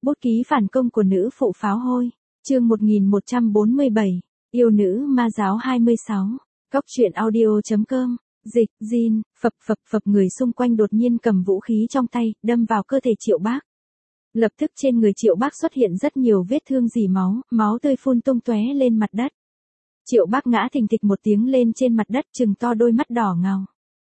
Bút ký phản công của nữ phụ pháo hôi. Chương 1147. Yêu nữ ma giáo 26. Cóc truyện audio.com. Dịch, Jin, phập người xung quanh đột nhiên cầm vũ khí trong tay, đâm vào cơ thể Triệu Bác. Lập tức trên người Triệu Bác xuất hiện rất nhiều vết thương rỉ máu, máu tươi phun tung tóe lên mặt đất. Triệu Bác ngã thình thịch một tiếng lên trên mặt đất, trừng to đôi mắt đỏ ngầu.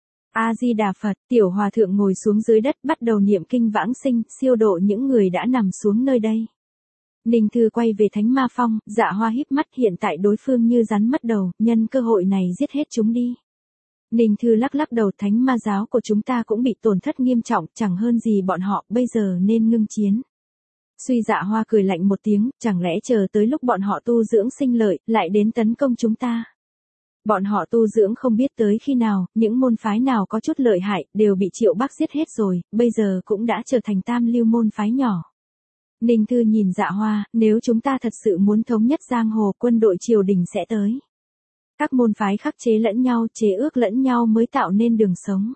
A Di Đà Phật, tiểu hòa thượng ngồi xuống dưới đất bắt đầu niệm kinh vãng sinh, siêu độ những người đã nằm xuống nơi đây. Ninh Thư quay về Thánh Ma Phong, Dạ Hoa híp mắt, hiện tại đối phương như rắn mất đầu, nhân cơ hội này giết hết chúng đi. Ninh Thư lắc đầu, Thánh Ma giáo của chúng ta cũng bị tổn thất nghiêm trọng, chẳng hơn gì bọn họ, bây giờ nên ngưng chiến. Suy Dạ Hoa cười lạnh một tiếng, chẳng lẽ chờ tới lúc bọn họ tu dưỡng sinh lợi, lại đến tấn công chúng ta. Bọn họ tu dưỡng không biết tới khi nào, những môn phái nào có chút lợi hại, đều bị Triệu Bác giết hết rồi, bây giờ cũng đã trở thành tam lưu môn phái nhỏ. Ninh Thư nhìn Dạ Hoa, nếu chúng ta thật sự muốn thống nhất giang hồ, quân đội triều đình sẽ tới. Các môn phái khắc chế lẫn nhau, chế ước lẫn nhau mới tạo nên đường sống.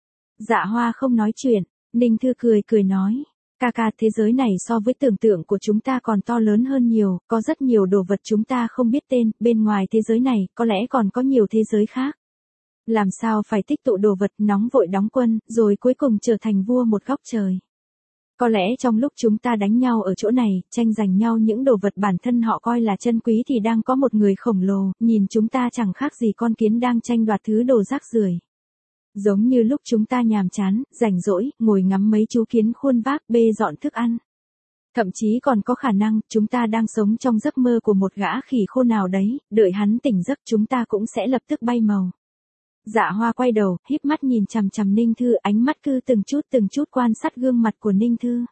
Dạ Hoa không nói chuyện, Ninh Thư cười nói. Ca, thế giới này so với tưởng tượng của chúng ta còn to lớn hơn nhiều, có rất nhiều đồ vật chúng ta không biết tên, bên ngoài thế giới này, có lẽ còn có nhiều thế giới khác. Làm sao phải tích tụ đồ vật, nóng vội đóng quân, rồi cuối cùng trở thành vua một góc trời. Có lẽ trong lúc chúng ta đánh nhau ở chỗ này, tranh giành nhau những đồ vật bản thân họ coi là chân quý thì đang có một người khổng lồ, nhìn chúng ta chẳng khác gì con kiến đang tranh đoạt thứ đồ rác rưởi. Giống như lúc chúng ta nhàm chán, rảnh rỗi, ngồi ngắm mấy chú kiến khuôn vác bê dọn thức ăn. Thậm chí còn có khả năng, chúng ta đang sống trong giấc mơ của một gã khỉ khô nào đấy, đợi hắn tỉnh giấc chúng ta cũng sẽ lập tức bay màu. Dạ Hoa quay đầu, híp mắt nhìn chằm Ninh Thư, ánh mắt cứ từng chút quan sát gương mặt của Ninh Thư.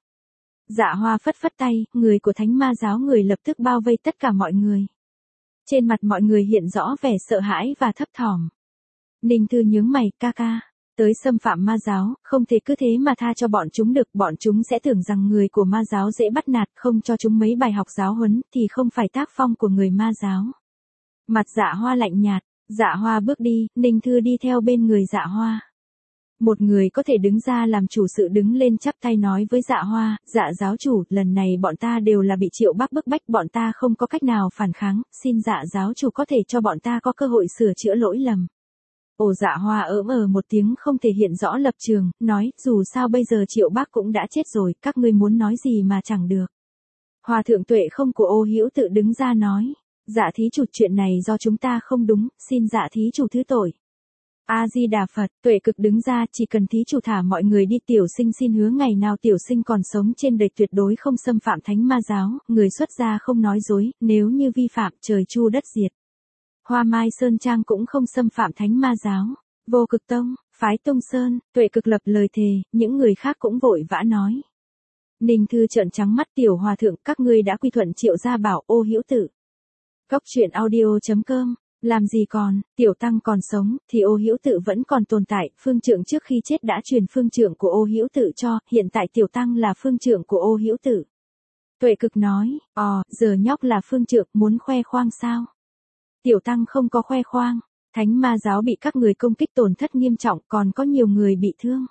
Dạ Hoa phất tay, người của Thánh Ma giáo người lập tức bao vây tất cả mọi người. Trên mặt mọi người hiện rõ vẻ sợ hãi và thấp thỏm. Ninh Thư nhướng mày, ca, tới xâm phạm ma giáo, không thể cứ thế mà tha cho bọn chúng được, bọn chúng sẽ tưởng rằng người của ma giáo dễ bắt nạt, không cho chúng mấy bài học giáo huấn, thì không phải tác phong của người ma giáo. Mặt Dạ Hoa lạnh nhạt, Dạ Hoa bước đi, Ninh Thư đi theo bên người Dạ Hoa. Một người có thể đứng ra làm chủ sự đứng lên chắp tay nói với Dạ Hoa, Dạ giáo chủ, lần này bọn ta đều là bị Triệu Bác bức bách, bọn ta không có cách nào phản kháng, xin Dạ giáo chủ có thể cho bọn ta có cơ hội sửa chữa lỗi lầm. Dạ Hoa một tiếng không thể hiện rõ lập trường, nói, dù sao bây giờ Triệu Bác cũng đã chết rồi, các ngươi muốn nói gì mà chẳng được. Hòa thượng Tuệ Không của Ô Hữu Tự đứng ra nói, dạ thí chủ, chuyện này do chúng ta không đúng, xin dạ thí chủ thứ tội. A Di Đà Phật, Tuệ Cực đứng ra, chỉ cần thí chủ thả mọi người đi, tiểu sinh xin hứa ngày nào tiểu sinh còn sống trên đời tuyệt đối không xâm phạm Thánh Ma giáo, người xuất gia không nói dối, nếu như vi phạm trời chu đất diệt. Hoa Mai Sơn Trang cũng không xâm phạm Thánh Ma giáo. Vô Cực Tông, phái Tông Sơn, Tuệ Cực lập lời thề, những người khác cũng vội vã nói. Ninh Thư trợn trắng mắt, tiểu hòa thượng, các ngươi đã quy thuận Triệu gia bảo, Ô Hữu Tự. Cóc truyện audio.com. Làm gì còn, tiểu tăng còn sống, thì Ô Hữu Tự vẫn còn tồn tại, phương trượng trước khi chết đã truyền phương trượng của Ô Hữu Tự cho, hiện tại tiểu tăng là phương trượng của Ô Hữu Tự. Tuệ Cực nói, giờ nhóc là phương trượng, muốn khoe khoang sao? Tiểu tăng không có khoe khoang, Thánh Ma giáo bị các người công kích tổn thất nghiêm trọng, còn có nhiều người bị thương.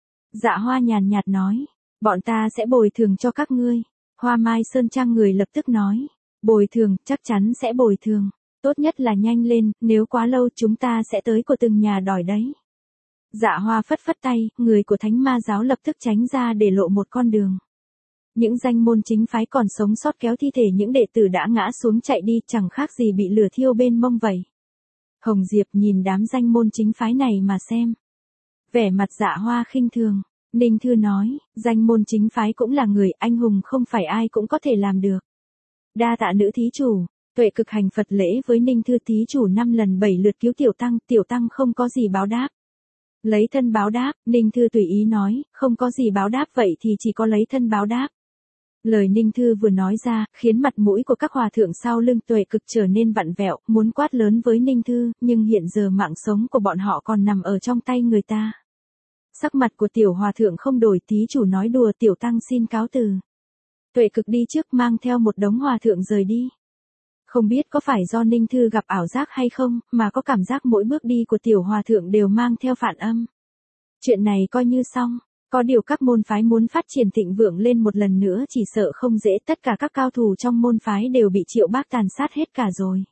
Dạ Hoa nhàn nhạt nói, bọn ta sẽ bồi thường cho các ngươi. Hoa Mai Sơn Trang người lập tức nói, bồi thường, chắc chắn sẽ bồi thường. Tốt nhất là nhanh lên, nếu quá lâu chúng ta sẽ tới của từng nhà đòi đấy. Dạ Hoa phất tay, người của Thánh Ma giáo lập tức tránh ra để lộ một con đường. Những danh môn chính phái còn sống sót kéo thi thể những đệ tử đã ngã xuống chạy đi, chẳng khác gì bị lửa thiêu bên mông vậy. Hồng Diệp nhìn đám danh môn chính phái này mà xem. Vẻ mặt Dạ Hoa khinh thường. Ninh Thư nói, danh môn chính phái cũng là người, anh hùng không phải ai cũng có thể làm được. Đa tạ nữ thí chủ. Tuệ Cực hành Phật lễ với Ninh Thư, thí chủ 5 lần 7 lượt cứu tiểu tăng không có gì báo đáp. Lấy thân báo đáp, Ninh Thư tùy ý nói, không có gì báo đáp vậy thì chỉ có lấy thân báo đáp. Lời Ninh Thư vừa nói ra, khiến mặt mũi của các hòa thượng sau lưng Tuệ Cực trở nên vặn vẹo, muốn quát lớn với Ninh Thư, nhưng hiện giờ mạng sống của bọn họ còn nằm ở trong tay người ta. Sắc mặt của tiểu hòa thượng không đổi, thí chủ nói đùa, tiểu tăng xin cáo từ. Tuệ Cực đi trước mang theo một đống hòa thượng rời đi. Không biết có phải do Ninh Thư gặp ảo giác hay không, mà có cảm giác mỗi bước đi của tiểu hòa thượng đều mang theo phản âm. Chuyện này coi như xong. Có điều các môn phái muốn phát triển thịnh vượng lên một lần nữa chỉ sợ không dễ, tất cả các cao thủ trong môn phái đều bị Triệu Bác tàn sát hết cả rồi.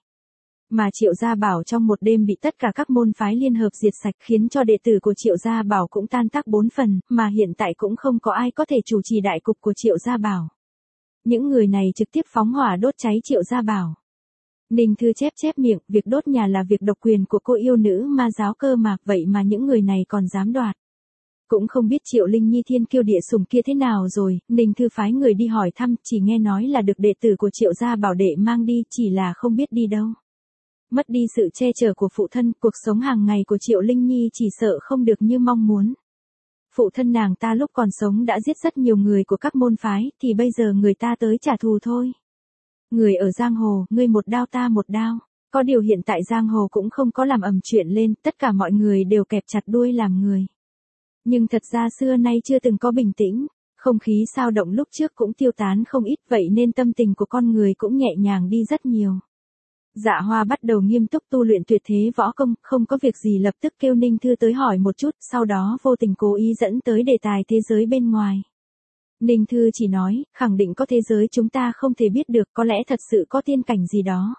Mà Triệu Gia Bảo trong một đêm bị tất cả các môn phái liên hợp diệt sạch khiến cho đệ tử của Triệu Gia Bảo cũng tan tác 4 phần, mà hiện tại cũng không có ai có thể chủ trì đại cục của Triệu Gia Bảo. Những người này trực tiếp phóng hỏa đốt cháy Triệu Gia Bảo. Ninh Thư chép miệng, việc đốt nhà là việc độc quyền của cô yêu nữ ma giáo cơ mà, vậy mà những người này còn dám đoạt. Cũng không biết Triệu Linh Nhi thiên kiêu địa sủng kia thế nào rồi, Ninh Thư phái người đi hỏi thăm, chỉ nghe nói là được đệ tử của Triệu Gia Bảo đệ mang đi, chỉ là không biết đi đâu. Mất đi sự che chở của phụ thân, cuộc sống hàng ngày của Triệu Linh Nhi chỉ sợ không được như mong muốn. Phụ thân nàng ta lúc còn sống đã giết rất nhiều người của các môn phái, thì bây giờ người ta tới trả thù thôi. Người ở giang hồ, ngươi một đao ta một đao. Có điều hiện tại giang hồ cũng không có làm ầm chuyện lên, tất cả mọi người đều kẹp chặt đuôi làm người. Nhưng thật ra xưa nay chưa từng có bình tĩnh, không khí sao động lúc trước cũng tiêu tán không ít, vậy nên tâm tình của con người cũng nhẹ nhàng đi rất nhiều. Dạ Hoa bắt đầu nghiêm túc tu luyện tuyệt thế võ công, không có việc gì lập tức kêu Ninh Thư tới hỏi một chút, sau đó vô tình cố ý dẫn tới đề tài thế giới bên ngoài. Ninh Thư chỉ nói, khẳng định có thế giới chúng ta không thể biết được, có lẽ thật sự có tiên cảnh gì đó.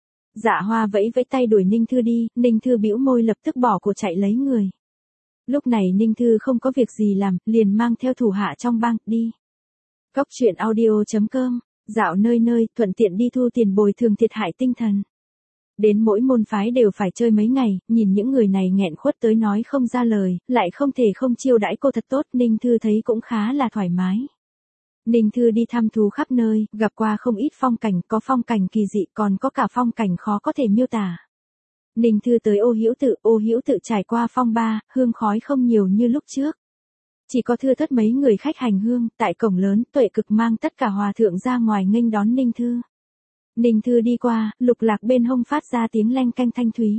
Dạ Hoa vẫy vẫy tay đuổi Ninh Thư đi, Ninh Thư bĩu môi lập tức bỏ cuộc chạy lấy người. Lúc này Ninh Thư không có việc gì làm, liền mang theo thủ hạ trong bang, đi. Cốc truyện audio.com, dạo nơi nơi, thuận tiện đi thu tiền bồi thường thiệt hại tinh thần. Đến mỗi môn phái đều phải chơi mấy ngày, nhìn những người này nghẹn khuất tới nói không ra lời, lại không thể không chiêu đãi cô thật tốt, Ninh Thư thấy cũng khá là thoải mái. Ninh Thư đi thăm thú khắp nơi, gặp qua không ít phong cảnh, có phong cảnh kỳ dị, còn có cả phong cảnh khó có thể miêu tả. Ninh Thư tới Ô Hữu Tự trải qua phong ba, hương khói không nhiều như lúc trước. Chỉ có thưa thớt mấy người khách hành hương, tại cổng lớn, Tuệ Cực mang tất cả hòa thượng ra ngoài nghênh đón Ninh Thư. Ninh Thư đi qua, Lục Lạc bên hông phát ra tiếng leng canh thanh thúy.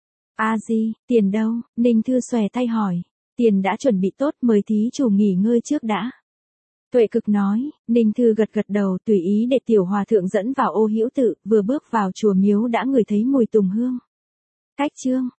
A Di, tiền đâu? Ninh Thư xòe tay hỏi. Tiền đã chuẩn bị tốt, mời thí chủ nghỉ ngơi trước đã. Tuệ Cực nói, Ninh Thư gật gật đầu, tùy ý để tiểu hòa thượng dẫn vào Ô Hữu Tự, vừa bước vào chùa miếu đã ngửi thấy mùi tùng hương. Cách chương